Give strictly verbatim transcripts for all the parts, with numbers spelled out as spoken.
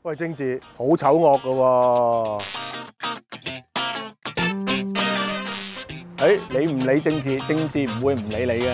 喂，政治好醜惡噶喎！ 誒，你唔理政治，政治唔會唔理你嘅。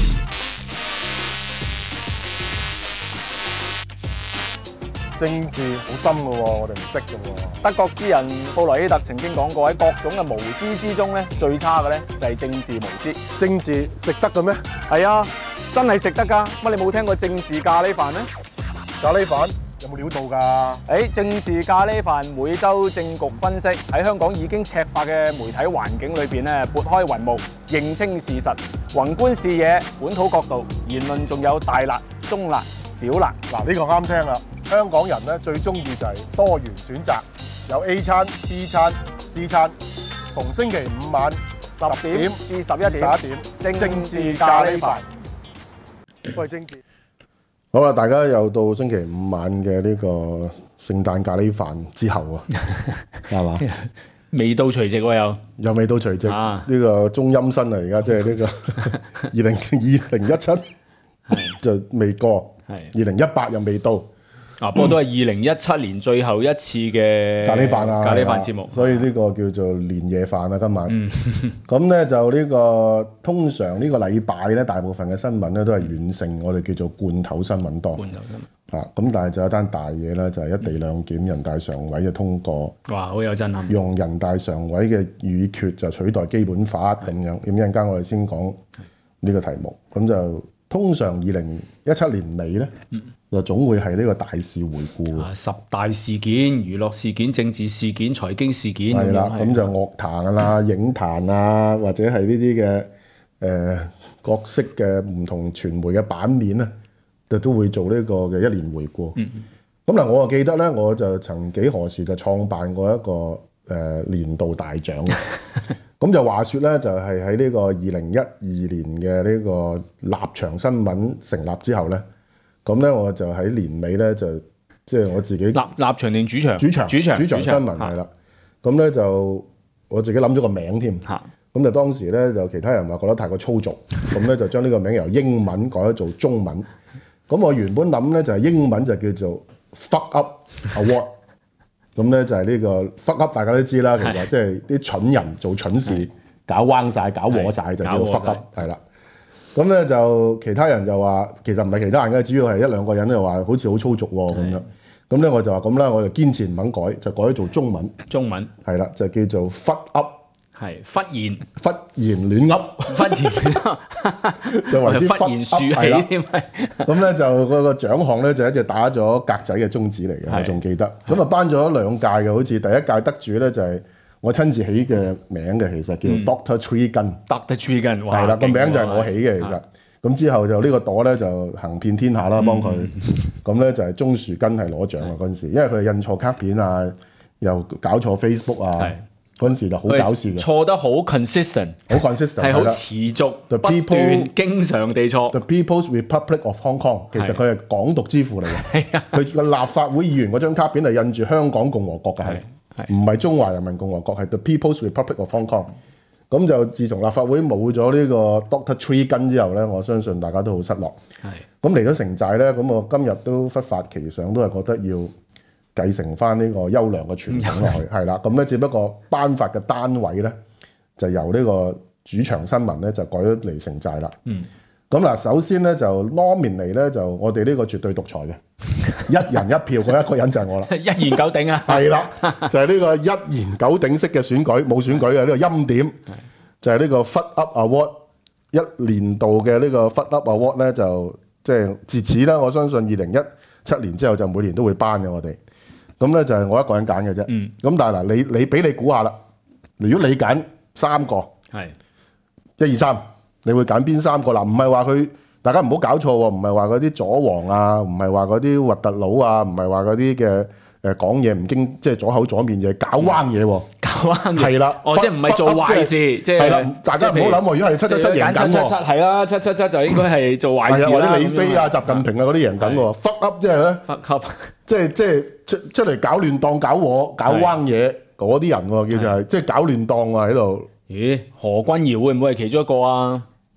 政治好深噶喎，我哋唔識噶喎。 德國詩人布萊希特曾經講過，喺各種嘅無知之中咧，最差嘅咧就係政治無知。 政治食得嘅咩？ 係啊，真係食得㗎。乜你冇聽過政治咖喱飯咩？ 咖喱飯有冇料到㗎？ 誒，政治咖喱飯每週政局分析，喺香港已經赤化嘅媒體環境裏邊咧，撥開雲霧，認清事實，宏觀視野，本土角度，言論仲有大辣、中辣、小辣。 嗱，呢個啱聽啦！香港人咧最中意就係多元選擇，有 A 餐、B 餐、C 餐。逢星期五晚十點至十一點，十一點政治咖喱飯。喂，政治。好啦，大家又到星期五晚嘅呢個聖誕咖喱飯之後啊，係嘛？ 未到除夕喎又， 又未到除夕，呢、啊、個中陰身啊！而家即係呢個二零二零一七就未過，二零一八又未到。 啊，不過都係二零一七年最後一次嘅咖喱飯啊， 咖喱飯節目， 所以呢個叫做年夜飯啊，今晚。咁咧、嗯、就呢、呢個通常個呢個禮拜咧，大部分嘅新聞咧都係遠勝我哋叫做罐頭新聞多。罐頭新聞啊，咁但係就有一單大嘢咧，就係、是、一地兩檢，人大常委嘅通過。 哇，好有震撼！用人大常委嘅議決就取代基本法咁樣。咁一陣間我哋先講呢個題目。咁就通常二零一七年尾咧。嗯就總會係呢個大事回顧、 啊，十大事件、娛樂事件、政治事件、財經事件， 係啦，咁就樂壇啦、影壇啊，或者係呢啲嘅誒各式嘅唔同傳媒嘅版面咧，就都會做呢個嘅一年回顧。咁嗱、嗯，我就記得咧，我就曾幾何時就創辦過一個誒、呃、年度大獎。咁就話說咧，就係喺呢個二零一二年嘅呢個立場新聞成立之後咧。咁咧我就喺年尾咧就即係、就是、我自己立立場定主場？ 主場主場主場新聞係啦。咁咧就我自己諗咗個名添。咁就當時咧就其他人話覺得太過粗俗，咁咧就將呢個名由英文改咗做中文。咁我原本諗咧就係英文就叫做 Fuck Up Award。咁咧就係呢個 Fuck Up 大家都知啦，其實即係啲蠢人做蠢事，搞彎晒、搞禍晒就叫做 Fuck Up 係啦。咁咧就其他人就話，其實唔係其他人嘅，主要係一兩個人就話好似好粗俗喎咁樣。咁咧我就話咁啦，我就堅持唔肯改，就改咗做中文。 中文係啦，就叫做忽噏， 係忽言忽言亂噏， 忽言亂噏， 就為之忽言豎起添。 咁咧就嗰個獎項咧就一隻打咗格仔嘅中指嚟嘅，我仲記得。咁啊頒咗兩屆嘅，好似第一屆得主咧就係我親自起嘅名嘅，其實叫 Doctor Tree Gun。Doctor Tree Gun， 係啦，個名就係我起嘅，其實。咁之後就呢個朵咧就行遍天下啦，幫佢。咁咧就係鍾樹根係攞獎啊嗰陣時，因為佢印錯卡片啊，又搞錯 Facebook 啊，嗰陣時就好搞笑嘅。 錯得好 consistent， 好 consistent， 係好持續，不斷經常地錯。 The People's Republic of Hong Kong， 其實佢係港獨之父嚟嘅。佢個立法會議員嗰張卡片係印住香港共和國嘅，係唔係中華人民共和國？係 The People's Republic of Hong Kong。咁就自從立法會冇咗呢個 Doctor Tree Gun 之後咧，我相信大家都好失落。係咁嚟咗城寨咧，咁我今日都忽發奇想，都係覺得要繼承翻呢個優良嘅傳統落去。係啦，咁咧只不過頒發嘅單位咧就由呢個主場新聞咧就改咗嚟城寨啦。嗯。咁嗱，首先咧就 nominate 咧就我哋呢個絕對獨裁嘅，一人一票，嗰一個人就係我啦。 一言九鼎啊！ 係啦，就係、是、呢個一言九鼎式嘅選舉，冇選舉嘅呢、這個欽點，就係、是、呢個 Fuck Up Award 一年度嘅呢個 Fuck Up Award 咧，就即係、就是、自此咧，我相信二零一七年之後就每年都會頒嘅我哋。咁咧就係我一個人揀嘅啫。咁、嗯、但係嗱，你你俾你估下啦，如果你揀三個，係一二三。你會揀邊三個啦？唔係話佢，大家唔好搞錯喎，唔係話嗰啲左黃啊，唔係話嗰啲核突佬啊，唔係話嗰啲嘅誒講嘢唔經，即係左口左面嘢，搞彎嘢喎， 搞彎嘢係啦， 哦，即係唔係做壞事，即係係啦， 大家唔好諗喎，如果係七七七贏緊喎， 七七七係啦，七七七就應該係做壞事啦， 或者李飛啊、習近平啊嗰啲贏緊喎，fuck up 即係咧 ，fuck up 即係即係出出嚟搞亂檔、搞禍、搞彎嘢嗰啲人喎，叫做係即係搞亂檔啊喺度。 咦？何君堯會唔會係其中一個啊？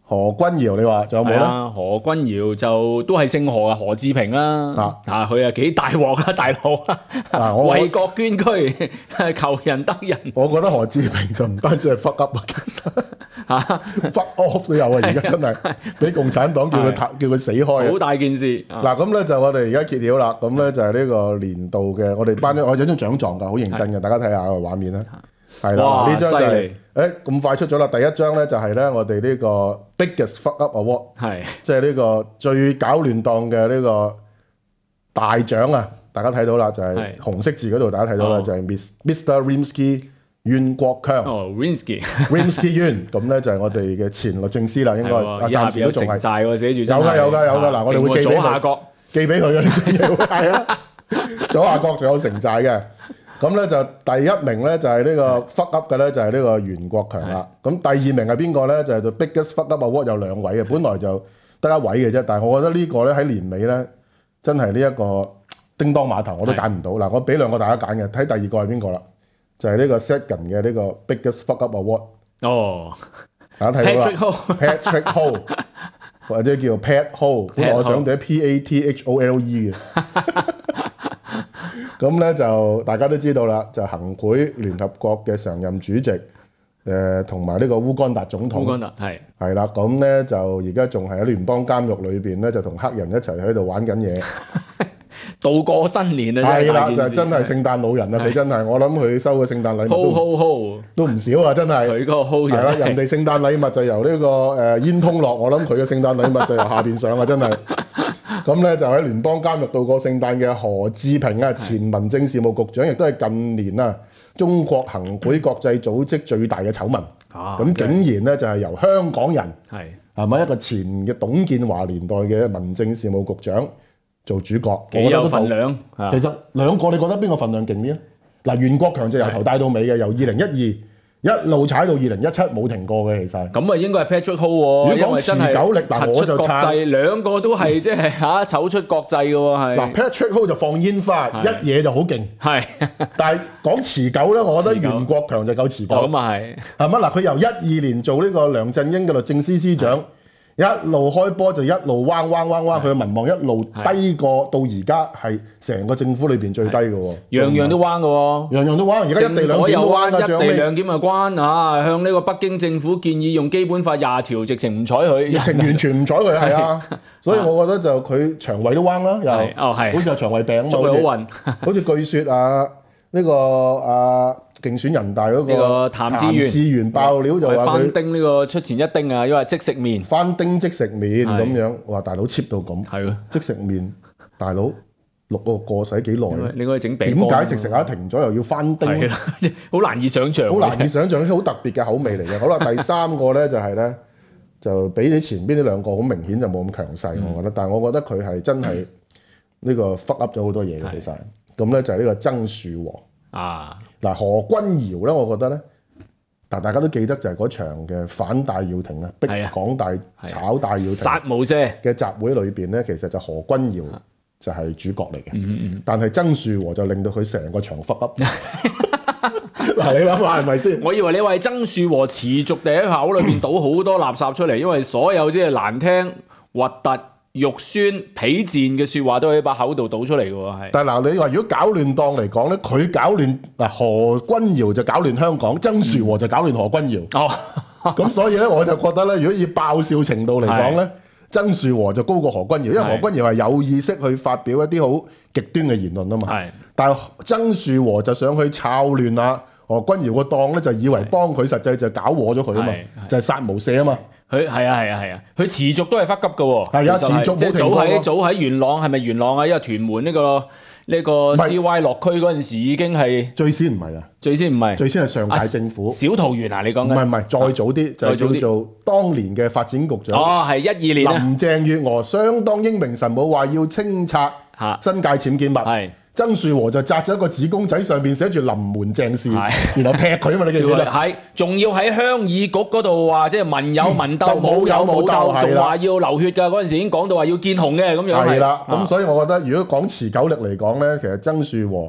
何君堯你話仲有冇咧？ 何君堯就都係姓何啊，何志平啦。啊，啊佢啊幾大鑊啊，大佬啊！為國捐軀，求人得人。 我覺得何志平就唔單止係 fuck up 啊，其實嚇 fuck off 都有啊！而家真係俾共產黨叫佢叫佢死開， 好大件事。 嗱咁咧就我哋而家揭曉啦，咁咧就係呢個年度嘅我哋頒咗我有張獎狀㗎，好認真嘅，大家睇下個畫面啦。係啦，呢張就係誒咁快出咗啦。第一張咧就係咧我哋呢個 Biggest Fuck Up Award， 係即係呢個最搞亂檔嘅呢個大獎啊！大家睇到啦，就係紅色字嗰度，大家睇到啦，就係 Mister Rimsky 袁國強。哦 ，Rimsky Rimsky 袁，咁咧就係我哋嘅前律政司啦，應該啊暫時都仲係債喎，寫住有㗎有㗎有㗎。嗱，我哋會寄俾佢，寄俾佢嘅呢張嘢，係啊，左下角仲有城寨嘅。咁咧就第一名咧就係呢個 fuck up 嘅咧就係呢個袁國強啦。咁第二名係邊個咧？就係 The Biggest Fuck Up Award 有兩位嘅，本來就得一位嘅啫。但係我覺得呢個咧喺年尾咧真係呢一個叮當碼頭我都揀唔到。嗱，我俾兩個大家揀嘅，睇第二個係邊個啦？就係呢個 second 嘅呢個 Biggest Fuck Up Award。哦，大家睇到啦 ，Patrick Ho，Patrick Ho 或者叫 Pat Ho， 本來我想寫 P A T H O L E 嘅。咁咧就大家都知道啦，就行賄聯合國嘅常任主席，誒同埋呢個烏干達總統。烏干達係係啦，咁咧就而家仲係喺聯邦監獄裏邊咧，就同黑人一齊喺度玩緊嘢，度過新年啊！係啦，就真係聖誕老人啊！佢真係，我諗佢收嘅聖誕禮物都 ho, ho, ho. 都唔少啊！真係佢嗰個 ho 係啦，人哋聖誕禮物就由呢、這個誒、呃、煙通落，我諗佢嘅聖誕禮物就由下邊上啊！真係。咁咧就喺聯邦監獄度過聖誕嘅何志平啊，前民政事務局長，亦都係近年啊中國行賄國際組織最大嘅醜聞。啊，咁竟然咧就係由香港人係係咪一個前嘅董建華年代嘅民政事務局長做主角？幾有份量。其實兩個你覺得邊個份量勁啲咧？嗱，袁國強就由頭帶到尾嘅，由二零一二。一路踩到二零一七冇停過嘅，其實咁啊應該係 Patrick Ho 喎。如果講持久力，嗱我就撐兩個都係即係嚇走出國際嘅喎，係嗱 Patrick Ho 就放煙花，一嘢就好勁，係。但係講持久咧，我覺得袁國強就夠持久。咁啊係係咪嗱？佢由一二年做呢個梁振英嘅律政司司長。一路開波就一路彎彎彎彎，佢嘅民望一路低過到而家係成個政府裏邊最低嘅喎，樣樣都彎嘅喎，樣樣都彎。而家一地兩檢都彎㗎，一地兩檢啊關啊，向呢個北京政府建議用基本法廿條，直情唔睬佢，直情完全唔睬佢係啊。所以我覺得就佢腸胃都彎啦，又哦係，好似有腸胃病咁，好運，好似據説啊呢個啊。競選人大嗰個譚志源爆料就話佢翻叮呢個出前一丁啊，因為即食麵翻叮即食麵咁樣，哇大佬 cheap 到咁，係咯即食麵大佬六個過使幾耐？你可以整餅乾，點解食食下停咗又要翻叮？好難以想像，好難以想像，好特別嘅口味嚟嘅。好啦，第三個咧就係咧就比起前邊呢兩個好明顯就冇咁強勢，我覺得。但係我覺得佢係真係呢個 fuck up 咗好多嘢嘅，其實咁咧就係呢個曾樹和。啊！嗱，何君堯咧，我覺得咧，但大家都記得就係嗰場嘅反戴耀廷啊，逼港大炒戴耀廷殺無赦嘅集會裏邊咧，其實就何君堯就係主角嚟嘅。嗯嗯但係曾樹和就令到佢成個場 fuck up。嗱，你諗下係咪先？我以為你話曾樹和持續地喺口裏邊倒好多垃圾出嚟，因為所有即係難聽、核突、肉酸、鄙賤嘅説話都喺把口度倒出嚟嘅喎，係。但係嗱，你話如果搞亂檔嚟講咧，佢搞亂嗱何君堯就搞亂香港，曾樹和就搞亂何君堯。哦，咁所以咧，我就覺得咧，如果以爆笑程度嚟講咧，曾樹和就高過何君堯，因為何君堯係有意識去發表一啲好極端嘅言論啊嘛。係。但係曾樹和就上去炒亂啊何君堯個檔咧，就以為幫佢，實際就搞禍咗佢啊嘛，就係殺無赦啊嘛。佢係啊係啊係啊，佢持續都係忽急嘅喎。係啊，持續冇停過。早喺早喺元朗係咪元朗啊？因為屯門呢個呢個 C Y 落區嗰陣時已經係最先唔係啊，最先唔係，最先係上屆政府小桃園啊，你講緊唔係唔係再早啲，就叫做當年嘅發展局長。哦，係一二年林鄭月娥相當英明神武，話要清拆新界僭建物。係。曾樹和就紮咗一個紙公仔，上邊寫住臨門鄭氏，然後踢佢啊嘛！你記唔記得？係，仲要喺鄉議局嗰度話，即係民有民鬥，冇、嗯、有冇鬥，仲話要流血㗎。嗰陣時已經講到話要見紅嘅咁樣。係啦，咁所以我覺得，如果講持久力嚟講咧，其實曾樹和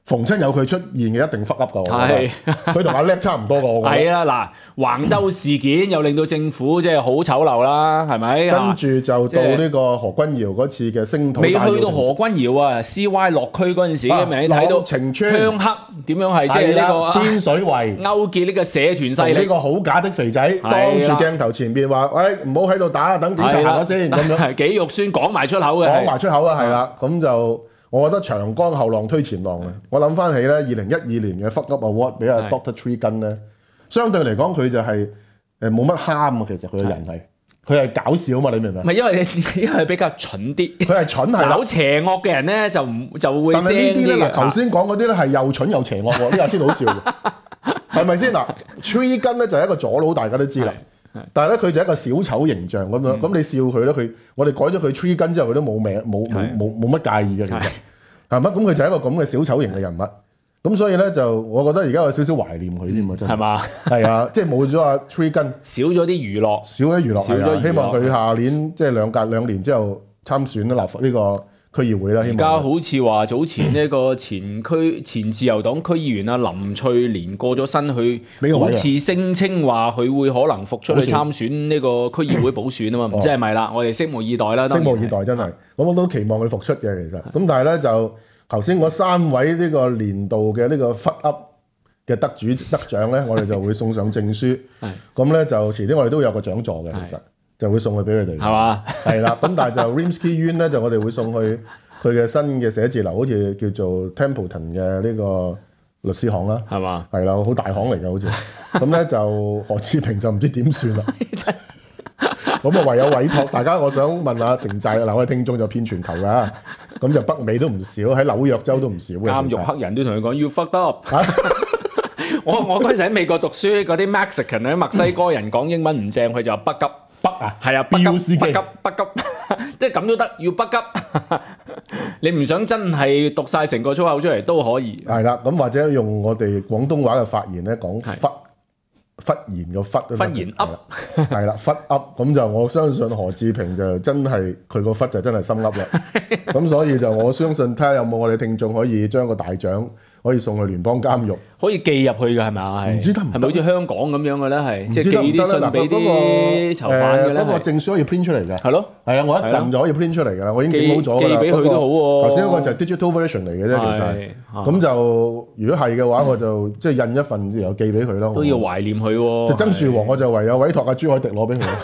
逢親有佢出現嘅一定 fuck up 㗎，係佢同阿叻差唔多㗎，我覺得係啊，嗱，橫州事件又令到政府即係好醜陋啦，係咪？ 跟住就到呢個何君堯嗰次嘅聲討， 未去到何君堯啊 ，C Y 落區嗰陣時，咪你睇到晴川鄉黑點樣係即係呢個天水圍勾結呢個社團勢力， 呢個好假的肥仔當住鏡頭前邊話：喂，唔好喺度打，等警察行咗先咁樣， 幾肉酸講埋出口嘅， 講埋出口啊，係啦，咁就。我覺得長江後浪推前浪啊！我諗翻起咧，二零一二年嘅 Fuck Up Award 俾阿 Doctor Tree Gun 咧，相對嚟講佢就係誒冇乜蝦啊，其實佢嘅人係佢係搞笑啊嘛，你明唔明？ 唔係因為因為比較蠢啲， 佢係蠢係好邪惡嘅人咧就唔就會。 但係呢啲咧嗱，頭先講嗰啲咧係又蠢又邪惡喎，呢下先好笑嘅，係咪先嗱 ？Tree Gun 咧就係一個左佬，大家都知啦。但係咧，佢就係一個小丑形象咁樣，咁、嗯、你笑佢咧，佢我哋改咗佢 Tree Gun之後，佢都冇名，冇冇冇冇乜介意嘅，其實係咪？咁佢就係一個咁嘅小丑型嘅人物，咁所以咧就我覺得而家有少少懷念佢添啊，真係嘛？係啊，即係冇咗阿 Tree Gun，少咗啲娛樂，少咗娛樂，少咗。希望佢下年即係兩隔兩年之後參選啦，立法呢個區議會啦。而家好似話早前呢個前區前自由黨區議員啊林翠蓮過咗身去，好似聲稱話佢會可能復出去參選呢個區議會補選啊嘛，唔知係咪啦？我哋拭目以待啦。拭目以待真係，咁我都期望佢復出嘅其實。咁但係咧就頭先嗰三位呢個年度嘅呢個 Fuck Up 嘅得主得獎咧，我哋就會送上證書。咁咧就遲啲我哋都有個獎座嘅其實。就會送去俾佢哋，係嘛？係啦，咁但係就 Rimsky Yuen 咧，就我哋會送去佢嘅新嘅寫字樓，好似叫做 Templeton 嘅呢個律師行啦，係嘛？係啦，好大行嚟嘅好似。咁咧就何志平就唔知點算啦。咁啊唯有委託大家，我想問下程寨嗱，我哋聽眾就遍全球㗎，咁就北美都唔少，喺紐約州都唔少嘅。監獄黑人都同佢講要 fucked up。我我嗰陣時喺美國讀書，嗰啲 Mexican 嗰啲墨西哥人講英文唔正，佢就話北急。北啊，係啊，北急，北急，北急，即係咁都得，要北急。你唔想真係讀晒成個粗口出嚟都可以。係啦，咁或者用我哋廣東話嘅發言咧講忽忽然個忽，忽然噏，係啦，忽噏。咁就我相信何志平就真係佢個忽就真係心噏啦。咁所以就我相信睇下有冇我哋聽眾可以將個大獎可以送去聯邦監獄，可以寄入去嘅係咪啊？唔知得唔得？係咪好似香港咁樣嘅咧？係即係寄啲信俾啲囚犯嘅咧？嗰個證書可以 print 出嚟嘅。係咯，係啊，我一撳就可以 print 出嚟㗎啦。我已經整好咗㗎啦。寄俾佢都好喎。頭先嗰個就係 digital version 嚟嘅啫，其實。咁就如果係嘅話，我就即係印一份然後寄俾佢咯。都要懷念佢喎。就曾樹王，我就唯有委託阿朱凱廸攞俾佢。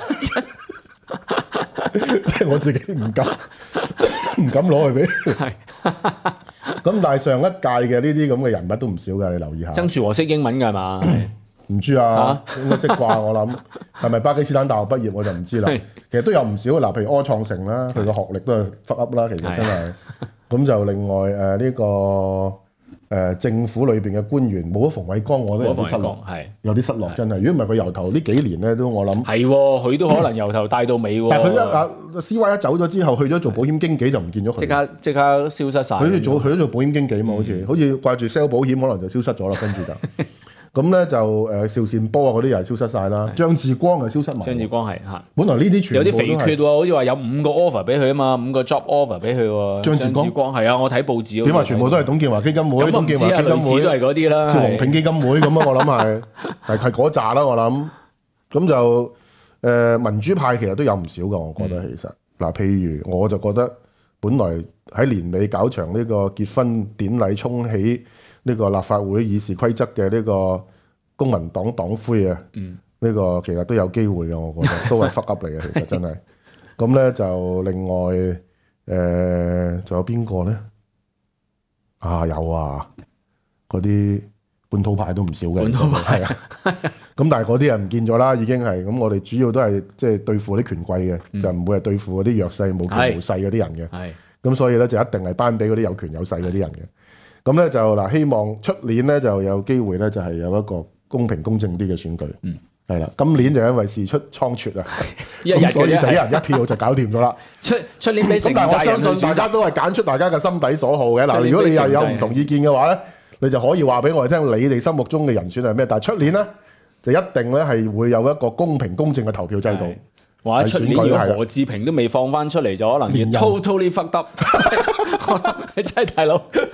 即係我自己唔敢唔敢攞去俾。係。咁但係上一屆嘅呢啲咁嘅人物都唔少㗎，你留意下。曾樹和識英文㗎係嘛？唔知啊，應該識啩我諗。係咪巴基斯坦大學畢業我就唔知啦。其實都有唔少嗱，譬如柯創盛啦，佢個學歷都係 fuck up 啦，其實真係。咁就另外誒呢個誒政府裏邊嘅官員冇咗馮煒光，我都有啲失落，係有啲失落真係。如果唔係佢由頭呢幾年咧，都我諗係佢都可能由頭帶到尾喎。但係佢一啊 C Y 一走咗之後，去咗做保險經紀就唔見咗佢，即刻即刻消失晒。佢做去咗做保險經紀嘛，好似好似掛住 sell 保險，可能就消失咗啦。跟住就咁咧就誒邵善波啊嗰啲又係消失晒啦。張志光又消失埋。張志光係嚇，本來呢啲全部有啲肥缺喎，好似話有五個 offer 俾佢啊嘛，五個 job offer 俾佢喎。張志光係啊，我睇報紙。點話全部都係董建華基金會？董建華基金會都係嗰啲啦。趙宏平基金會咁啊，我諗係係係嗰扎啦，我諗。咁就誒、呃、民主派其實都有唔少㗎，我覺得其實嗱，譬、嗯、如我就覺得本來喺年尾搞場呢個結婚典禮，沖起呢個立法會議事規則嘅呢個公民黨黨魁啊，呢、嗯呢個其實都有機會嘅，我覺得都係 fuck up 嚟嘅，其實真係。咁咧就另外誒，仲、呃、有邊個咧？啊有啊，嗰啲本土派都唔少嘅，本土派係啊。咁但係嗰啲人唔見咗啦，已經係咁。我哋主要都係即係對付啲權貴嘅、嗯，就唔會係對付嗰啲弱勢、無權無勢嗰啲人嘅。係咁，所以咧就一定係頒俾嗰啲有權有勢嗰啲人嘅。咁咧就嗱，希望出年咧就有機會咧，就係有一個公平公正啲嘅選舉。嗯，係啦。今年就因為事出倉促啊，咁所以就一人一票就搞掂咗啦。出出年俾成寨人選擇。咁但係我相信大家都係揀出大家嘅心底所好嘅。嗱，如果你又有唔同意見嘅話咧，你就可以話俾我哋聽，你哋心目中嘅人選係咩？但係出年咧就一定咧係會有一個公平公正嘅投票制度。話出年要何志平都未放翻出嚟，就可能要 totally fucked up。真係大佬，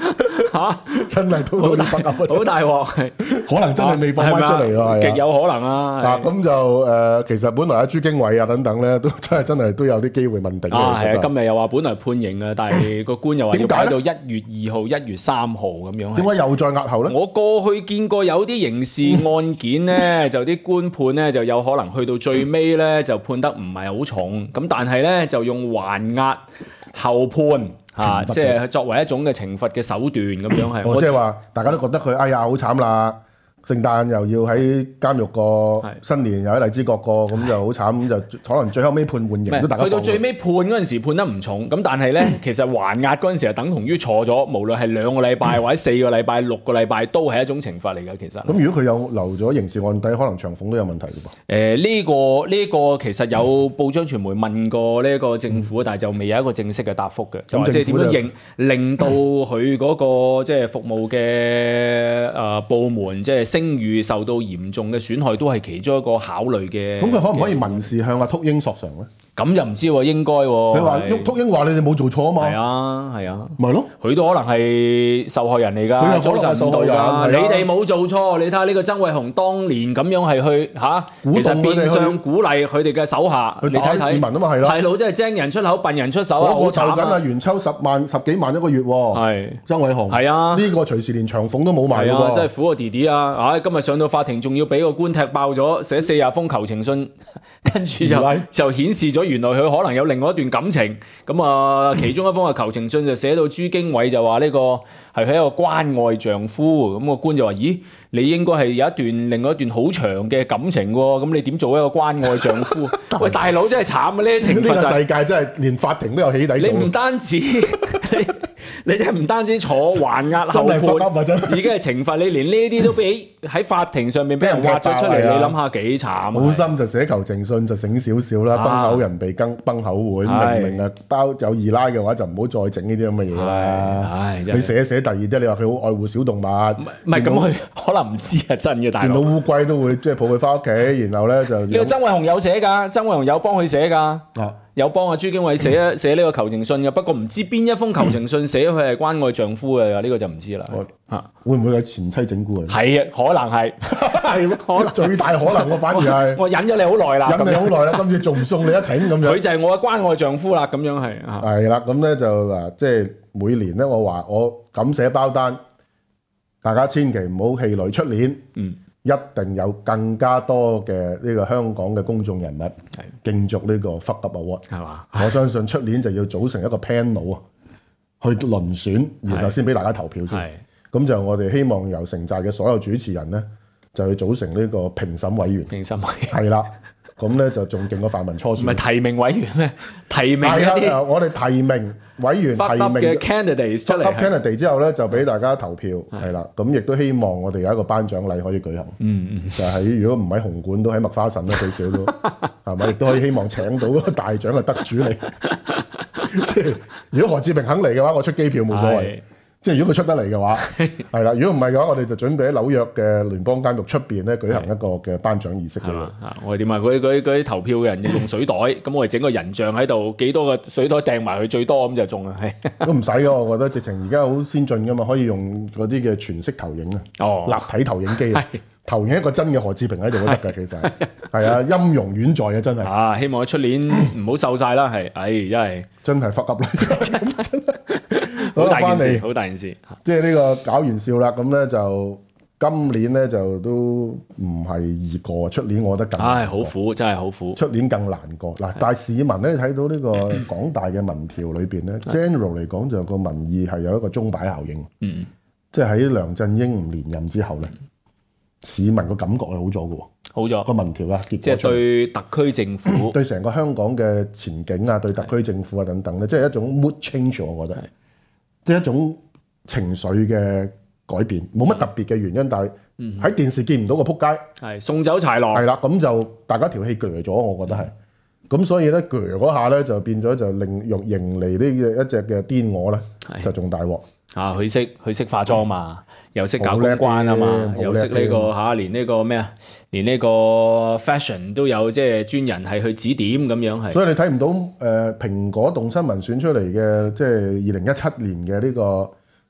嚇， 真係都到啲北好大鑊， 可能真係未放翻出嚟喎， 極有可能啊！ 嗱咁就誒，其實本來阿朱經緯啊等等咧，都真係真係都有啲機會問定嘅。 啊，係啊，今日又話本來判刑啊，但係個官又話要擺到一月二號、一月三號咁樣。 點解又再押後咧？ 我過去見過有啲刑事案件咧，就啲官判咧就有可能去到最尾咧就判得唔係好重，咁但係咧就用還押後判。啊，即係作為一種嘅懲罰嘅手段咁樣係。 哦，即係話大家都覺得佢哎呀好慘啦，聖誕又要喺監獄過，新年又喺荔枝角過，咁就好慘，就可能最後尾判緩刑都大家放。 去到最尾判嗰陣時判得唔重，咁但係咧其實還押嗰陣時係等同於錯咗，無論係兩個禮拜或者四個禮拜、六個禮拜都係一種懲罰嚟嘅。其實。咁如果佢有留咗刑事案底，可能長俸都有問題嘅噃。 誒呢個呢個其實有報章傳媒問過呢個政府，但係就未有一個正式嘅答覆嘅，就話即係點樣認令到佢嗰個即係服務嘅誒部門即係聲譽受到嚴重嘅損害，都係其中一個考慮嘅。 咁佢可唔可以民事向阿禿鷹索償咧？ 咁又唔知喎，應該喎。佢話禿鷹話你哋冇做錯啊嘛。 係啊，係啊， 咪咯。 佢都可能係受害人嚟㗎。 佢有可能係受害人。 你哋冇做錯，你睇下呢個曾偉雄當年咁樣係去嚇，其實變相鼓勵佢哋嘅手下。 去打市民啊嘛，係咯。 大佬真係精人出口，笨人出手啊！ 嗰個籌緊啊，袁秋十萬十幾萬一個月喎。係。曾偉雄。係啊。呢個隨時連長俸都冇埋㗎喎。 真係苦過弟弟啊！唉，今日上到法庭仲要俾個官踢爆咗，寫四十封求情信，跟住就就顯示咗原來佢可能有另外一段感情。咁啊，其中一封嘅求情信就寫到朱經緯就話呢個係佢一個關愛丈夫。咁個官就話：咦，你應該係有一段另外一段好長嘅感情喎。咁你點做一個關愛丈夫？喂，大佬真係慘啊！呢啲懲罰呢個世界真係連法庭都有起底做。 你唔單止你你真係唔單止坐還押後判，已經係懲罰你，連呢啲都俾喺法庭上面俾人挖咗出嚟，你諗下幾慘。 好心就寫求情信就醒少少啦，崩口人被崩崩口碗，明明啊包有二奶嘅話就唔好再整呢啲咁嘅嘢啦。你寫一寫第二啲，你話佢好愛護小動物， 唔係咁佢可能唔知係真嘅，大佬。 見到烏龜都會即係抱佢翻屋企，然後咧就呢個曾偉雄有寫㗎，曾偉雄有幫佢寫㗎。有幫阿朱經緯寫寫呢個求情信嘅，不過唔知邊一封求情信寫佢係關愛丈夫嘅，呢、呢個就唔知啦。嚇， 會唔會係前妻整蠱啊？ 係啊，可能係， 係可能最大可能，我反而係我，我忍咗你好耐啦， 忍你好耐啦，今次仲唔送你一程咁樣。 佢就係我嘅關愛丈夫啦，咁樣係。 係啦，咁咧就嗱，即係每年咧，我話我咁寫包單，大家千祈唔好氣餒，出年。嗯。一定有更加多嘅呢個香港嘅公眾人物競逐呢個 Fuck Up Award 係嘛？我相信出年就要組成一個 panel 啊，去輪選，然後先俾大家投票先。咁就我哋希望由城寨嘅所有主持人咧，就去組成呢個評審委員。評審委員係啦。咁咧就仲勁過泛民初選。唔係提名委員咧，提名一啲我哋提名委員提名嘅 candidate 出嚟 candidate 之後咧，就俾大家投票係啦。咁亦都希望我哋有一個頒獎禮可以舉行。嗯嗯，就喺如果唔喺紅館都喺麥花臣啦，最少都係咪？亦都可以希望請到嗰個大獎嘅得主嚟。即係如果何志平肯嚟嘅話，我出機票冇所謂。即係如果佢出得嚟嘅話，係啦。如果唔係嘅話，我哋就準備喺紐約嘅聯邦監獄出邊咧舉行一個嘅頒獎儀式嘅。我哋點啊？佢佢佢投票嘅人用水袋，咁我哋整個人像喺度，幾多個水袋掟埋佢最多咁就中啦。係都唔使嘅，我覺得直情而家好先進㗎嘛，可以用嗰啲嘅全息投影啊，哦，立體投影機啊。投影一個真嘅何志平喺度都得㗎，其實係啊，音容遠在嘅真係啊！希望佢出年唔好瘦晒啦，係，唉，真係真係 fuck up 啦，真真好大件事，好大件事。即係呢個搞完笑啦，咁咧就今年咧就都唔係易過，出年我覺得更唉好苦，真係好苦，出年更難過嗱。但係市民咧睇到呢個港大嘅民調裏邊咧，general 嚟講就個民意係有一個鐘擺效應，嗯，即係喺梁振英唔連任之後咧。市民個感覺係好咗嘅喎，好咗個民調啊，結果即係對特區政府、對成個香港嘅前景啊、對特區政府啊等等咧，即係一種 mood change，我覺得係，即係一種情緒嘅改變，冇乜特別嘅原因，但係喺電視見唔到個撲街，係送走豺狼，係啦，咁就大家條氣鋸咗，我覺得係，咁所以咧鋸嗰下咧就變咗就令用迎嚟呢一隻嘅癲鵝咧，就仲大鑊。啊！佢識佢識化妝嘛，又識搞公關啊嘛，又識呢個嚇，連呢個咩啊，連呢個 fashion 都有即係專人係去指點咁樣係。所以你睇唔到誒蘋果動新聞選出嚟嘅即係二零一七年嘅呢個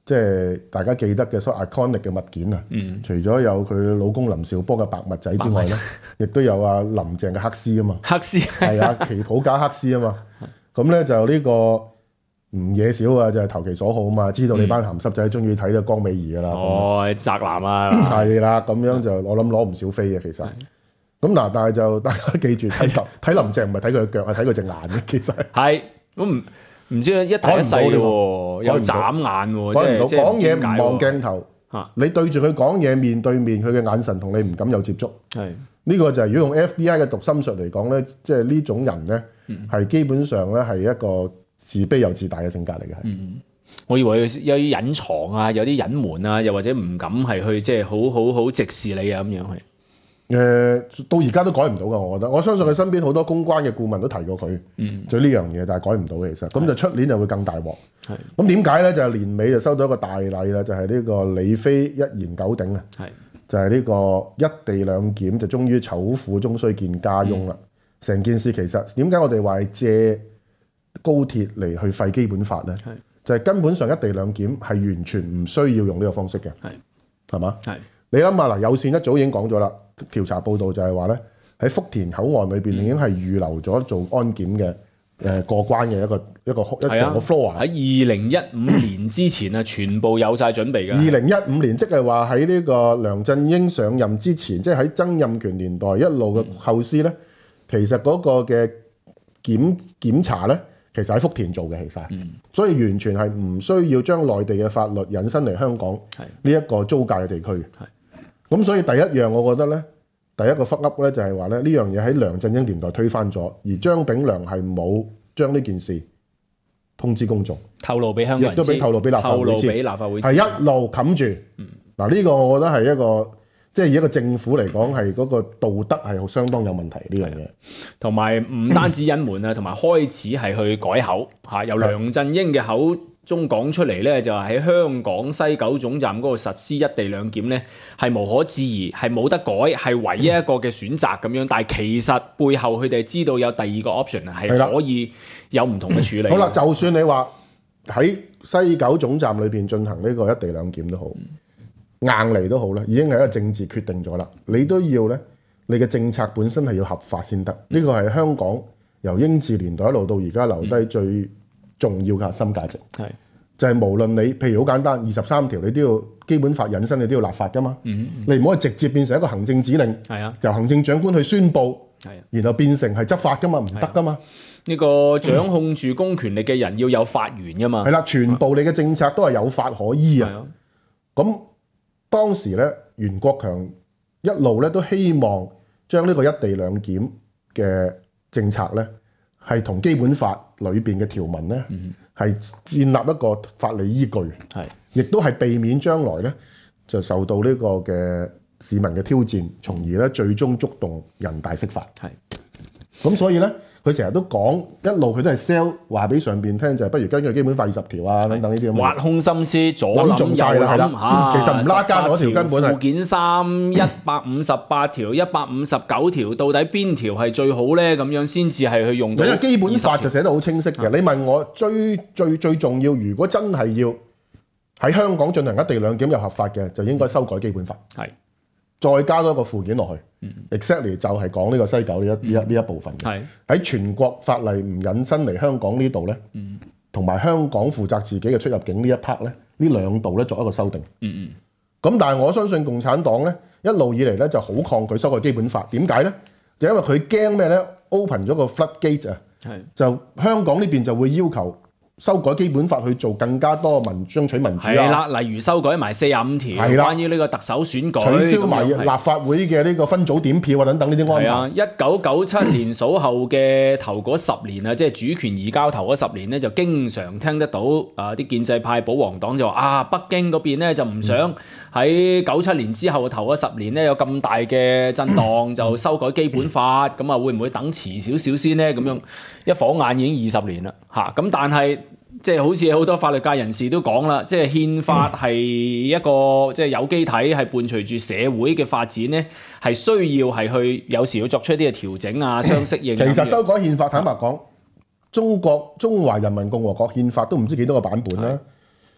即係大家記得嘅所謂 iconic 嘅物件啊。 嗯、 除咗有佢老公林兆波嘅白襪仔之外咧，亦都有阿林鄭嘅黑絲啊嘛。 黑絲係啊，旗袍加黑絲啊嘛。咁咧就呢個唔嘢少啊，就係投其所好啊嘛。知道你班鹹濕仔中意睇到江美儀噶啦。 哦，宅男啊。 係啦，咁樣就我諗攞唔少飛嘅其實。咁嗱，但係就大家記住睇睇林鄭唔係睇佢嘅腳，係睇佢隻眼嘅。其實係咁唔唔知一大一細喎，又眨眼喎， 改唔到。 即講嘢唔望鏡頭，你對住佢講嘢面對面，佢嘅眼神同你唔敢有接觸。係呢個就係如果用 F B I 嘅讀心術嚟講咧，即係呢種人咧係基本上咧係一個自卑又自大嘅性格嚟嘅。 嗯，我以為有啲隱藏啊，有啲隱瞞啊，又或者唔敢係去即係好好好直視你啊咁樣係。 誒、呃、到而家都改唔到㗎，我覺得。我相信佢身邊好多公關嘅顧問都提過佢，嗯，就呢樣嘢，但係改唔到嘅其實。咁就出年就會更大鑊。係。咁點解咧？就係、是、年尾就收到一個大禮啦，就係、是、呢個李飛一言九鼎啊。係。就係呢個一地兩檢就終於醜婦終須見家翁啦。成、嗯、件事其實點解我哋話係借高鐵嚟去廢基本法咧？係。就係、是、根本上一地兩檢係完全唔需要用呢個方式嘅。係。係嘛？係。你諗下嗱，有線一早已經講咗啦。調查報道就係話咧，喺福田口岸裏邊已經係預留咗做安檢嘅誒過關嘅一個一個一成個 floor 喺二零一五年之前啊，全部有晒準備嘅。 二零一五年即係話喺呢個梁振英上任之前，即係喺曾蔭權年代一路嘅構思咧、嗯，其實嗰個嘅檢檢查咧，其實喺福田做嘅，其實、嗯，所以完全係唔需要將內地嘅法律引申嚟香港呢一個租界嘅地區。係。咁所以第一樣，我覺得咧，第一個 fuck up 咧就係話咧，呢樣嘢喺梁振英年代推翻咗，而張炳良係冇將呢件事通知公眾， 透露俾香港人知，亦都俾透露俾立法會知， 俾立法會係一路冚住。嗱、嗯，呢個我覺得係一個，即係以一個政府嚟講，係嗰個道德係相當有問題呢樣嘢。同埋唔單止隱瞞啊，同埋開始係去改口嚇，由梁振英嘅口中講出嚟咧，就係喺香港西九總站嗰度實施一地兩檢咧，係無可置疑，係冇得改，係唯一一個嘅選擇咁樣。但係其實背後佢哋知道有第二個 option 係可以有唔同嘅處理。好啦，就算你話喺西九總站裏邊進行呢個一地兩檢都好，硬嚟都好啦，已經係一個政治決定咗啦。你都要咧，你嘅政策本身係要合法先得。呢個係香港由英治年代一路到而家留低最重要嘅核心價值係就係、是、無論你譬如好簡單，二十三條你都要基本法引申，你都要立法噶嘛。嗯嗯、你唔可以直接變成一個行政指令，係啊，由行政長官去宣佈，係啊，然後變成係執法噶嘛，唔得噶嘛。呢、這個掌控住公權力嘅人要有法源噶嘛。係啦，全部你嘅政策都係有法可依啊。咁當時咧，袁國強一路咧都希望將呢個一地兩檢嘅政策咧，係同基本法裏邊嘅條文咧，係、嗯、建立一個法理依據，係，亦都係避免將來咧就受到呢個嘅市民嘅挑戰，從而咧最終觸動人大釋法，係。咁所以咧，佢成日都講一路佢都係 sell 話俾上邊聽，就係、是、不如根據基本法二十條啊等等呢啲咁。挖空心思，左諗右諗嚇，其實唔拉更嗰條根本係附件三一百五十八條、一百五十九條，到底邊條係最好咧？咁樣先至係去用到。因為基本法就寫得好清晰嘅。你問我最最最重要，如果真係要喺香港進行一地兩檢又合法嘅，就應該修改基本法。係。再加多一個附件落去、嗯、exactly 就係講呢個西九呢一呢一呢一部分嘅。喺全國法例唔引申嚟香港呢度咧，同、嗯、埋香港負責自己嘅出入境呢一 part 咧，呢兩度咧作一個修訂。嗯嗯。咁但係我相信共產黨咧一路以嚟咧就好抗拒修改基本法。點解咧？就因為佢驚咩咧 ？open 咗個 floodgate 啊，就香港呢邊就會要求修改基本法去做更加多民爭取民主啊！係啦，例如修改埋四十五條，關於呢個特首選舉，取消埋立法會嘅呢個分組點票啊等等呢啲安排。係啊，一九九七年數後嘅頭嗰十年啊，即係主權移交頭嗰十年咧，就經常聽得到啊啲建制派保皇黨就話啊，北京嗰邊咧就唔想喺九七年之後頭嗰十年咧有咁大嘅震盪，就修改基本法，咁啊會唔會等遲少少先咧？咁樣一晃眼已經二十年啦，嚇！咁但係即係好似好多法律界人士都講啦，即係憲法係一個即係有機體，係伴隨住社會嘅發展咧，係需要係去有時要作出一啲嘅調整啊，相適應。其實修改憲法，坦白講，中國中華人民共和國憲法都唔知幾多個版本啦。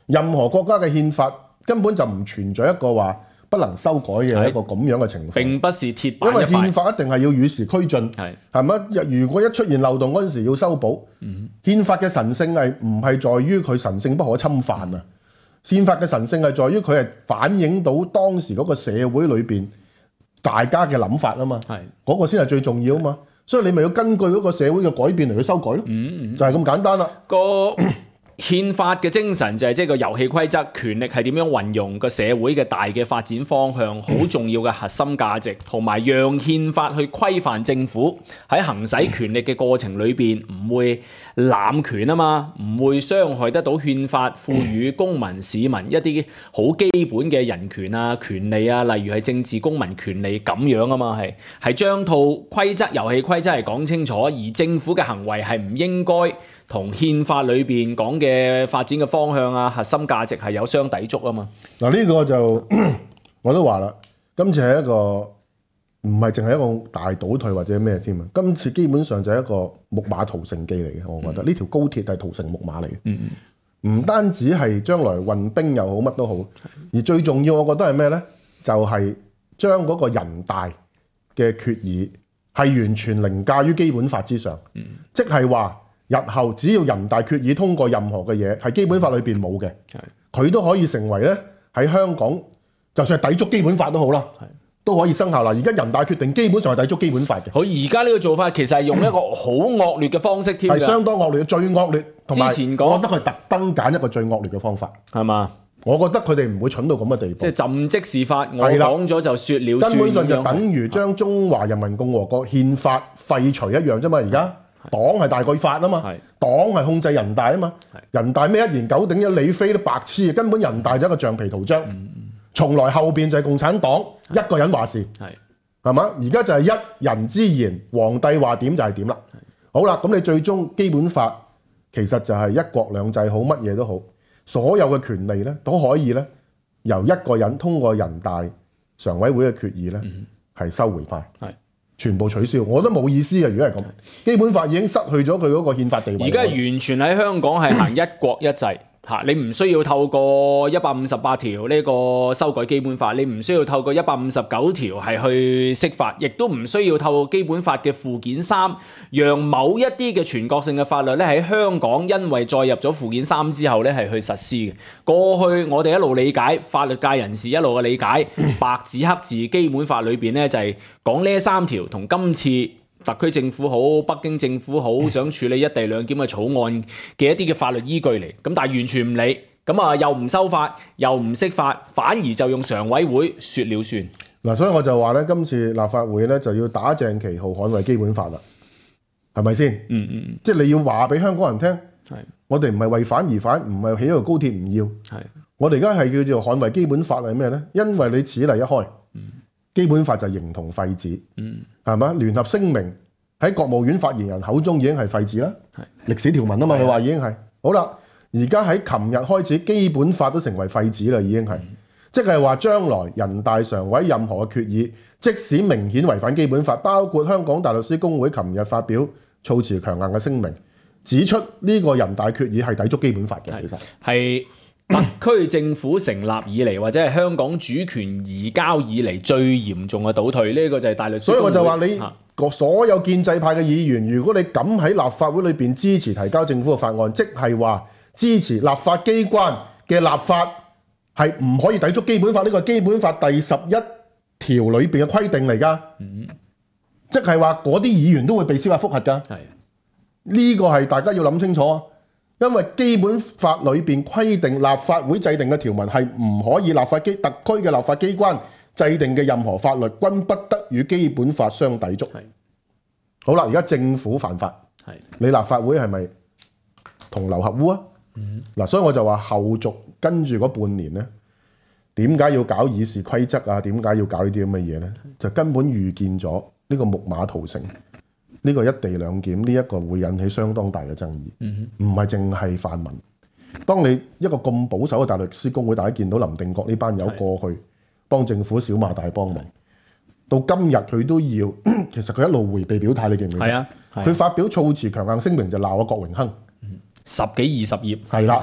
任何國家嘅憲法根本就唔存在一個話不能修改嘅一個咁樣嘅情況， 並不是鐵板一塊。 因為憲法一定係要與時俱進，係係咪？如果一出現漏洞嗰陣時要修補，嗯、憲法嘅神聖係唔係在於佢神聖不可侵犯啊？嗯、憲法嘅神聖係在於佢係反映到當時嗰個社會裏邊大家嘅諗法啊嘛，係嗰個先係最重要啊嘛。所以你咪要根據嗰個社會嘅改變嚟去修改咯，嗯嗯、就係咁簡單啦。 個憲法嘅精神就係即係個遊戲規則，權力係點樣運用，個社會嘅大嘅發展方向，好重要嘅核心價值，同埋讓憲法去規範政府喺行使權力嘅過程裏邊唔會濫權啊嘛，唔會傷害得到憲法賦予公民市民一啲好基本嘅人權啊、權利啊，例如係政治公民權利咁樣啊嘛，係係將套規則、遊戲規則係講清楚，而政府嘅行為係唔應該同憲法裏邊講嘅發展嘅方向啊、核心價值係有相抵觸啊嘛。 嗱呢個就我都話啦，今次係一個唔係淨係一個大倒退或者咩添啊，今次基本上就係一個木馬屠城記嚟嘅，我覺得呢條、嗯、高鐵係屠城木馬嚟嘅。嗯嗯，唔單止係將來運兵又好乜都好，而最重要我覺得係咩咧？就係將嗰個人大嘅決議係完全凌駕於基本法之上，嗯、即係話。日後只要人大決議通過任何嘅嘢係基本法裏邊冇嘅，佢都可以成為咧喺香港，就算係抵觸基本法都好啦，都可以生效啦。而家人大決定基本上係抵觸基本法嘅。佢而家呢個做法其實係用一個好惡劣嘅方式添，係相當惡劣，最惡劣。之前講， 我覺得佢特登揀一個最惡劣嘅方法， 係嘛？ 我覺得佢哋唔會蠢到咁嘅地步。 即係朕即是法，我講咗就説了算， 根本上就等於將中華人民共和國憲法廢除一樣啫嘛。而家。黨係大過法啊嘛，是黨係控制人大啊嘛，是人大咩一言九鼎，一理非都白痴，根本人大就一個橡皮圖章，嗯、從來後邊就係共產黨是一個人話事，係嘛？而家就係一人之言，皇帝話點就係點啦。是好啦，咁你最終基本法其實就係一國兩制好，乜嘢都好，所有嘅權利咧都可以咧由一個人通過人大常委會嘅決議咧係、嗯、收回翻。全部取消，我覺得冇意思嘅。如果係咁，基本法已經失去咗佢嗰個憲法地位。 而家完全喺香港係行一國一制嚇，你唔需要透過一百五十八條呢個修改基本法，你唔需要透過一百五十九條係去釋法，亦都唔需要透過基本法嘅附件三，讓某一啲嘅全國性嘅法律咧喺香港因為載入咗附件三之後咧係去實施嘅。過去我哋一路理解，法律界人士一路嘅理解，白紙黑字基本法裏邊咧就係講呢三條同今次特區政府好、北京政府好想處理一地兩檢嘅草案嘅一啲嘅法律依據嚟，咁但係完全唔理，咁啊又唔修法，又唔釋法，反而就用常委會説了算。 嗱，所以我就話咧，今次立法會咧就要打正旗號捍衛基本法啦，係咪先？嗯嗯，即係你要話俾香港人聽，係我哋唔係為反而反，唔係起條高鐵唔要，係我哋而家係叫做捍衛基本法係咩咧？因為你此例一開。嗯基本法就形同廢紙，係嘛、嗯？聯合聲明喺國務院發言人口中已經係廢紙啦，係歷史條文啊嘛，佢話已經係好啦。而家喺琴日開始，基本法都成為廢紙啦，已經係，嗯、即係話將來人大常委任何嘅決議，即使明顯違反基本法，包括香港大律師公會琴日發表措辭強硬嘅聲明，指出呢個人大決議係抵觸基本法嘅，其實係。 特區政府成立以嚟，或者係香港主權移交以嚟最嚴重嘅倒退，呢、這個就係大律師公會。所以我就話你個所有建制派嘅議員，如果你敢喺立法會裏邊支持提交政府嘅法案，即係話支持立法機關嘅立法係唔可以抵觸基本法，呢、這個基本法第十一條裏邊嘅規定嚟㗎。嗯、即係話嗰啲議員都會被司法覆核㗎。係呢個係大家要諗清楚啊！因為基本法裏邊規定立法會制定嘅條文係唔可以立法機特區嘅立法機關制定嘅任何法律均不得與基本法相抵觸。係好啦，而家政府犯法，係你立法會係咪同流合污啊？嗱、嗯，所以我就話後續跟住嗰半年咧，點解要搞議事規則啊？點解要搞呢啲咁嘅嘢咧？就根本預見咗呢個木馬屠城。呢個一地兩檢呢一個會引起相當大嘅爭議，唔係淨係泛民。當你一個咁保守嘅大律師公會，大家見到林定國呢班友過去幫政府小馬大幫忙，到今日佢都要，其實佢一路迴避表態，你記唔記得？係啊，佢發表措辭強硬聲明就鬧阿郭榮鏗， 十幾二十頁。 係啦，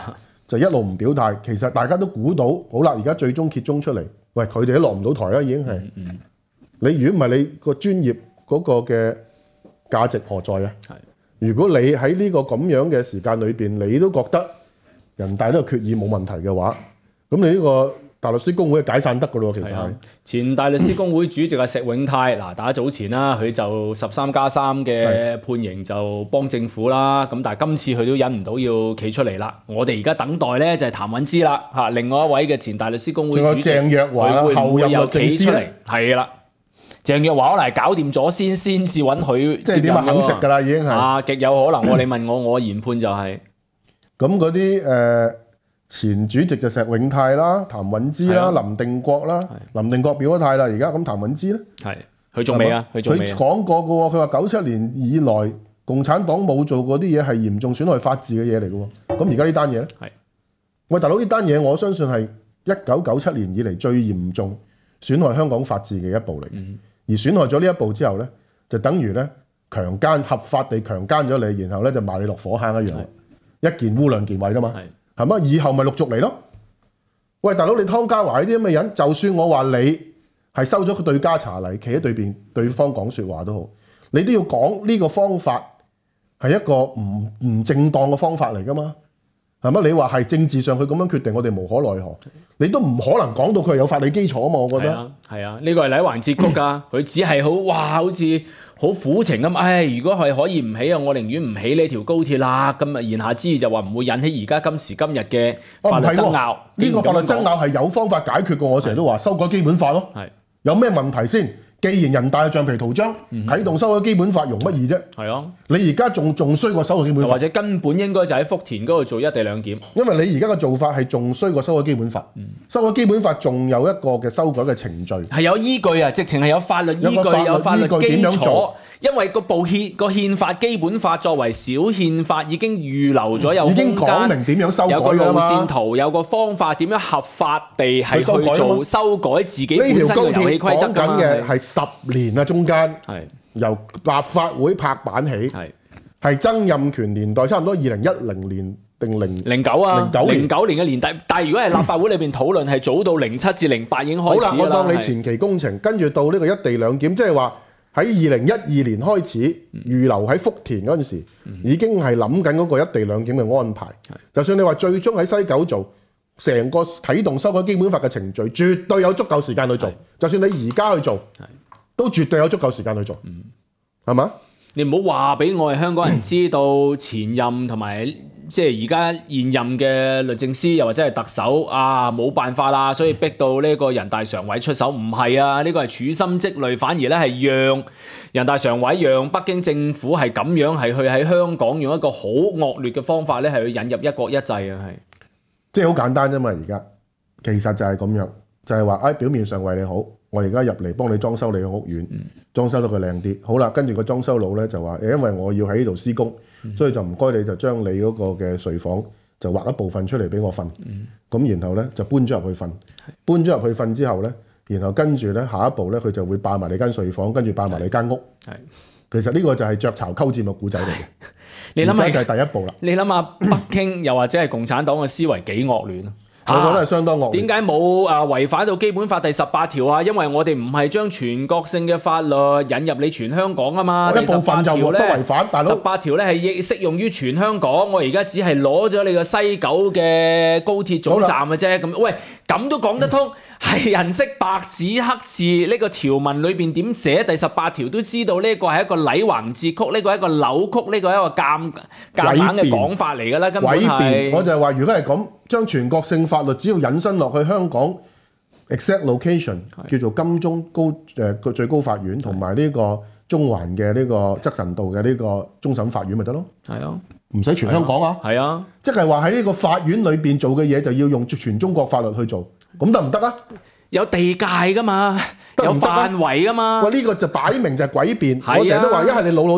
就一路唔表態。其實大家都估到，好啦，而家最終揭盅出嚟，喂，佢哋都落唔到台啦，已經係。嗯嗯、你如果唔係你個專業嗰個嘅價值何在啊？係。如果你喺呢個咁樣嘅時間裏邊，你都覺得人大呢個決議冇問題嘅話，咁你呢個大律師公會解散得㗎咯，其實係。 前大律師公會主席啊石永泰，嗱，大家早前啦，佢就十三加三嘅判刑就幫政府啦，咁但係今次佢都忍唔到要企出嚟啦。我哋而家等待咧就係譚允芝啦，嚇，另外一位嘅前大律師公會主席鄭若驊會唔會又企企出嚟？係啦。鄭若驊可能搞掂咗先，先至揾佢即係點啊肯食㗎啦，已經係啊，極有可能喎！你問我，我研判就係咁嗰啲誒前主席就石永泰啦、譚允芝啦、林定國啦，林定國表咗態啦，而家咁譚允芝咧，係佢仲未啊？佢仲未佢講過嘅喎，佢話九七年以來共產黨冇做過啲嘢係嚴重損害法治嘅嘢嚟嘅喎，咁而家呢單嘢咧，係喂大佬呢單嘢，我相信係一九九七年以嚟最嚴重損害香港法治嘅一步嚟。嗯而損害咗呢一步之後咧，就等於咧強姦合法地強姦咗你，然後咧就賣你落火坑一樣，一件污兩件毀㗎嘛，係嘛？以後咪陸續嚟咯。喂，大佬你湯家驊呢啲咁嘅人，就算我話你係收咗佢對家茶禮，企喺對邊對方講説話都好，你都要講呢個方法係一個唔唔正當嘅方法嚟㗎嘛。係咪？你話係政治上佢咁樣決定，我哋無可奈何。你都唔可能講到佢係有法理基礎啊嘛？我覺得係啊，呢、這個係禮環節曲㗎。佢只係好哇，好似好苦情咁。唉，如果係可以唔起啊，我寧願唔起呢條高鐵啦。咁啊，言下之意就話唔會引起而家今時今日嘅法律爭拗。呢、哦這個法律爭拗係有方法解決過。我成日都話修改基本法咯。係有咩問題先？既然人大嘅橡皮圖章啟動修改基本法容乜易啫？係啊！你而家仲仲衰過修改基本法， 或者根本應該就喺福田嗰度做一地兩檢。 因為你而家嘅做法係仲衰過修改基本法。嗯、修改基本法仲有一個嘅修改嘅程序，係有依據啊！直情係有法律依據，有法律基礎。因為個部憲個憲法基本法作為小憲法已經預留咗有空間， 已經講明點樣修改， 有個路線圖，有個方法點樣合法地係去做修改自己本身嘅遊戲規則㗎嘛。 講緊嘅係十年啊，中間係由立法會拍板起，係係曾蔭權年代，差唔多二零一零年定零零九啊，零九年嘅年底。但係如果係立法會裏邊討論，係早到零七至零八已經開始啦。 好啦，我當你前期工程，跟住到呢個一地兩檢，即係話。喺二零一二年開始預留喺福田嗰陣時，已經係諗緊嗰個一地兩檢嘅安排。就算你話最終喺西九做成個啟動修改基本法嘅程序，絕對有足夠時間去做。就算你而家去做，都絕對有足夠時間去做，係嘛？ 你唔好話俾我哋香港人知道前任同埋即係而家現任嘅律政司又或者係特首啊，冇辦法啦，所以逼到呢個人大常委出手。唔係啊，呢個係處心積慮，反而咧係讓人大常委、讓北京政府係咁樣係去喺香港用一個好惡劣嘅方法咧，係去引入一國一制啊，係即係好簡單啫嘛。而家其實就係咁樣，就係話誒表面上為你好，我而家入嚟幫你裝修你嘅屋苑，嗯、裝修到佢靚啲。好啦，跟住個裝修佬咧就話誒，因為我要喺呢度施工。所以就唔該你就將你嗰個嘅睡房就劃一部分出嚟俾我瞓，咁、嗯、然後咧就搬咗入去瞓，搬咗入去瞓之後咧，然後跟住咧下一步咧佢就會霸埋你間睡房，跟住霸埋你間屋。係，其實呢個就係雀巢鳩佔嘅古仔嚟嘅。你諗下就係第一步啦。 你諗下北京又或者係共產黨嘅思維幾惡劣啊？ 我覺得係相當惡劣。 點解冇啊違反到基本法第十八條啊？因為我哋唔係將全國性嘅法律引入你全香港啊嘛。 一部分就不違反，大佬。 十八條咧係亦適用於全香港。我而家只係攞咗你個西九嘅高鐵總站嘅啫。咁喂，咁都講得通？係、嗯、人識白紙黑字呢、這個條文裏邊點寫？第十八條都知道呢個係一個禮橫節曲，呢、這個係一個扭曲，呢、這個係一個夾夾硬嘅講法嚟㗎啦。根本係。 我就係話，如果係咁。將全國性法律只要引申落去香港 exact location 叫做金鐘高誒、呃、最高法院同埋呢個中環嘅呢個側臣道嘅呢個終審法院咪得咯？係啊，唔使全香港啊。係啊，即係話喺呢個法院裏邊做嘅嘢就要用全中國法律去做，咁得唔得啊？ 有地界㗎嘛，有範圍㗎嘛。 喂，呢、這個就擺明就係詭辯。我成日都話一係你老老實實。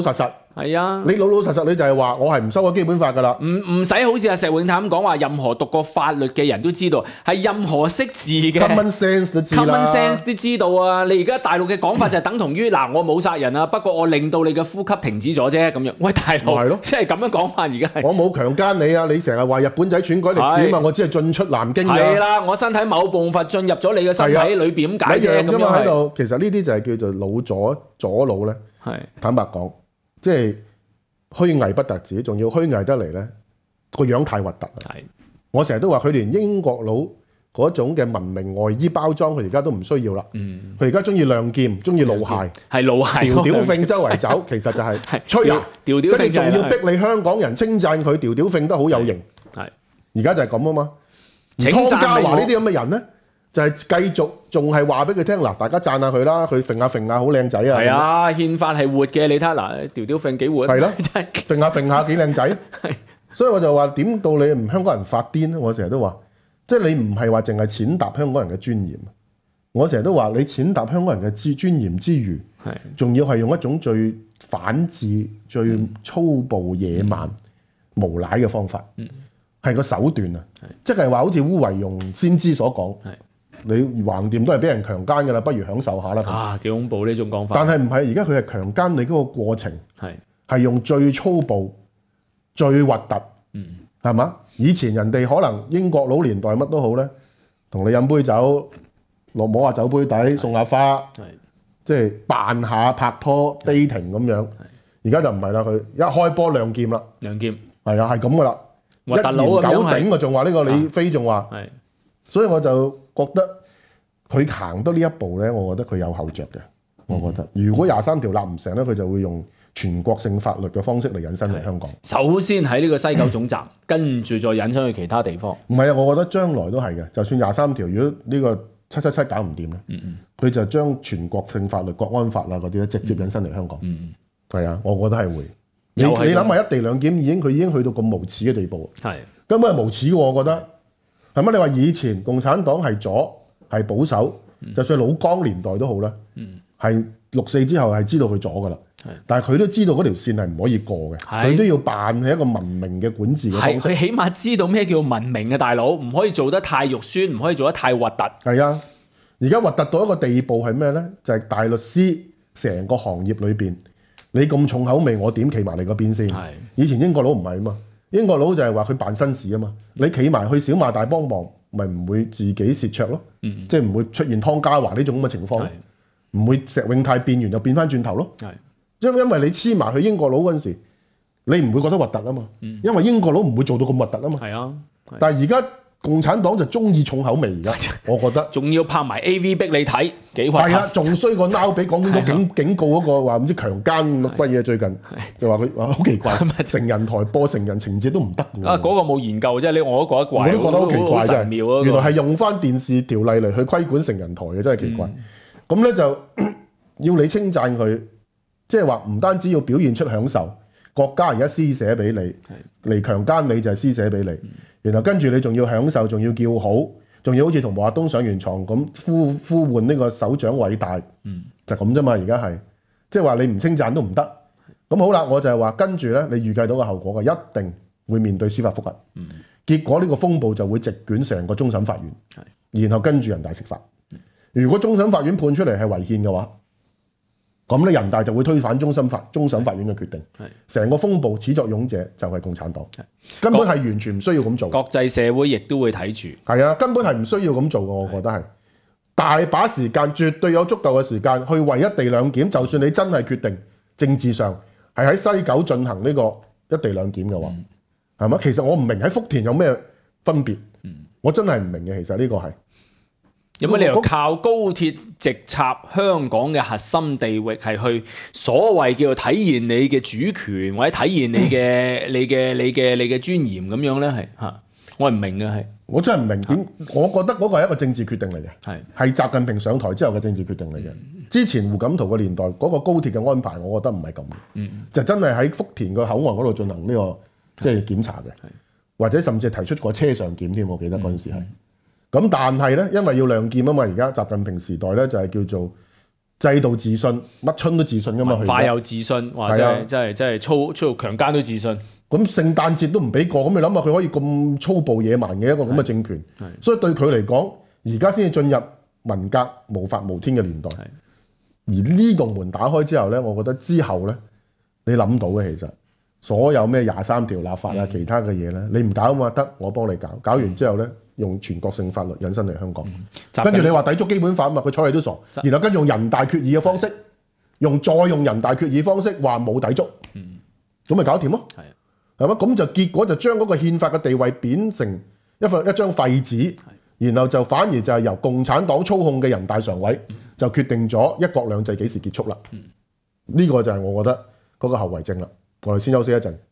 係啊， 你老老實實你就係話我係唔修改基本法㗎啦。 唔唔使好似阿石永泰咁講話，任何讀過法律嘅人都知道，係任何識字嘅 common sense 都知啦 common sense 都知道啊！你而家大陸嘅講法就係等同於嗱，我冇殺人啊，不過我令到你嘅呼吸停止咗啫咁樣。喂，大佬，即係咁樣講法，而家係我冇強姦你啊！你成日話日本仔篡改歷史啊嘛，我只係進出南京啫。 係啦，我身體某部分進入咗你嘅身體裏邊，點解啫？咁樣喺度，其實呢啲就係叫做老左左腦咧。係坦白講，即係虛偽不特止，仲要虛偽得嚟咧，個樣太核突啦。係，我成日都話佢連英國佬嗰種嘅文明外衣包裝，佢而家都唔需要啦。嗯，佢而家中意亮劍，中意露械，係露械，調調揈周圍走，其實就係吹啊，調調揈，跟住仲要逼你香港人稱讚佢調調揈得好有型。係，而家就係咁啊嘛。湯家驊呢啲咁嘅人咧，就係繼續仲係話俾佢聽嗱，大家讚下佢啦，佢揈下揈下好靚仔啊！係啊，憲法係活嘅，你睇下嗱，調調揈幾活？係咯，真係揈下揈下幾靚仔。係，所以我就話點到你唔香港人發癲咧？我成日都話，即係你唔係話淨係踐踏香港人嘅尊嚴。我成日都話你踐踏香港人嘅之尊嚴之餘，係仲要係用一種最反智、最粗暴、野蠻、嗯、無賴嘅方法。嗯。係個手段啊，即係話好似烏維庸先知所講，你橫掂都係俾人強姦㗎啦，不如享受下啦。啊，幾恐怖呢種講法！但係唔係，而家佢係強姦你嗰個過程，係係用最粗暴、最核突，嗯，係嘛？以前人哋可能英國佬年代乜都好咧，同你飲杯酒，落摸下酒杯底，送下花，係即係扮下拍拖 dating 咁樣。而家就唔係啦，佢一開波亮劍啦，亮劍係啊，係咁㗎啦。一言九鼎啊，仲話呢個李飛仲話，係，所以我就覺得佢行得呢一步咧，我覺得佢有後着嘅。我覺得如果廿三條立唔成咧，佢就會用全國性法律嘅方式嚟引申嚟香港。首先喺呢個西九總站，跟住再引申去其他地方。唔係啊，我覺得將來都係嘅。就算廿三條，如果呢個七七七搞唔掂咧，嗯嗯，佢就將全國性法律、國安法啊嗰啲咧，直接引申嚟香港。嗯嗯，係啊，我覺得係會。你你諗下一地兩檢已經佢已經去到咁無恥嘅地步，係根本係無恥嘅。我覺得係乜？你話以前共產黨係左係保守，嗯、就算老江年代都好啦，係、嗯、六四之後係知道佢左噶啦，但係佢都知道嗰條線係唔可以過嘅，佢都要扮係一個文明嘅管治嘅方式。佢起碼知道咩叫文明嘅大佬，唔可以做得太肉酸，唔可以做得太核突。係啊，而家核突到一個地步係咩咧？就係、是、大律師成個行業裏邊。你咁重口味，我點企埋你嗰邊先？以前英國佬唔係啊嘛，英國佬就係話佢辦紳士啊嘛。你企埋去小馬大幫忙，咪唔會自己蝕卓咯，嗯、即係唔會出現湯家驊呢種咁嘅情況，唔會石永泰變完就變翻轉頭咯。因因為你黐埋去英國佬嗰陣時，你唔會覺得核突啊嘛，嗯、因為英國佬唔會做到咁核突啊嘛。係啊，但係而家共產黨就中意重口味而家，我覺得仲要拍埋 A V 逼你睇，幾核突。係啊，仲衰過撈俾廣東局警警告嗰個話唔知強姦乜嘢，最近就話佢話好奇怪，成人台播成人情節都唔得㗎。啊，嗰、嗰個冇研究啫，你我都覺得怪，我都覺得好奇怪真係。嗰個、原來係用翻電視條例嚟去規管成人台嘅，真係奇怪。咁、嗯、咧就要你稱讚佢，即係話唔單止要表現出享受，國家而家施捨俾你嚟強姦你就係施捨俾你。嗯，然後跟住你仲要享受，仲要叫好，仲要好似同毛澤東上完床咁呼呼喚呢個首長偉大，嗯、就咁啫嘛。而家係即係話你唔稱讚都唔得。咁好啦，我就係話跟住咧，你預計到個後果嘅，一定會面對司法覆核。嗯、結果呢個風暴就會席捲成個終審法院，嗯、然後跟住人大釋法。嗯、如果終審法院判出嚟係違憲嘅話，咁咧人大就會推翻終審法終審法院嘅決定，成個風暴始作俑者就係共產黨，根本係完全唔需要咁做。國際社會亦都會睇住，係啊，根本係唔需要咁做嘅，我覺得係大把時間，絕對有足夠嘅時間去為一地兩檢。就算你真係決定政治上係喺西九進行呢個一地兩檢嘅話，係嘛、嗯？其實我唔明喺福田有咩分別，嗯、我真係唔明嘅。其實呢個係。有乜理由靠高鐵直插香港嘅核心地域，係去所謂叫做體現你嘅主權，或者體現你嘅、嗯、你嘅你嘅你嘅尊嚴咁樣咧？係嚇，我係唔明嘅，係我真係唔明點。我覺得嗰個係一個政治決定嚟嘅，係係習近平上台之後嘅政治決定嚟嘅。嗯、之前胡錦濤嘅年代嗰、嗰個高鐵嘅安排，我覺得唔係咁嘅，嗯、就真係喺福田個口岸嗰度進行呢、呢個即係、就是、檢查嘅，或者甚至提出過車上檢添。我記得嗰陣時係。嗯嗯咁但係咧，因為要亮劍啊嘛，而家習近平時代咧就係叫做制度自信，乜春都自信噶嘛。 文化有自信，或者係真係真係粗粗強姦都自信。 咁聖誕節都唔俾過，咁你諗下佢可以咁粗暴野蠻嘅一個咁嘅政權，所以對佢嚟講，而家先至進入文革無法無天嘅年代。而呢個門打開之後咧，我覺得之後咧，你諗到嘅其實所有咩廿三條立法啊，其他嘅嘢咧，你唔搞啊嘛，得我幫你搞，搞完之後咧，用全國性法律引申嚟香港，跟住你話抵觸基本法啊嘛，佢睬你都傻，然後跟住用人大決議嘅方式，用再用人大決議方式話冇抵觸，咁咪搞掂咯，係嘛？咁就結果就將嗰個憲法嘅地位變成一份一張廢紙，然後就反而就係由共產黨操控嘅人大常委就決定咗一國兩制幾時結束啦。呢個就係我覺得嗰個後遺症啦。我哋先休息一陣。